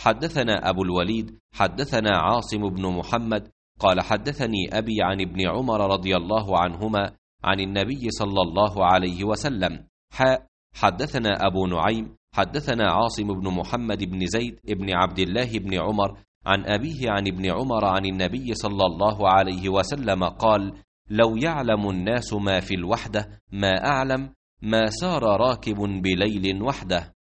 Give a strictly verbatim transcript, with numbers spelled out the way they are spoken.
حدثنا أبو الوليد حدثنا عاصم بن محمد قال حدثني أبي عن ابن عمر رضي الله عنهما عن النبي صلى الله عليه وسلم. حاء حدثنا أبو نعيم حدثنا عاصم بن محمد بن زيد بن عبد الله بن عمر عن أبيه عن ابن عمر عن النبي صلى الله عليه وسلم قال: لو يعلم الناس ما في الوحدة ما أعلم ما سار راكب بليل وحده.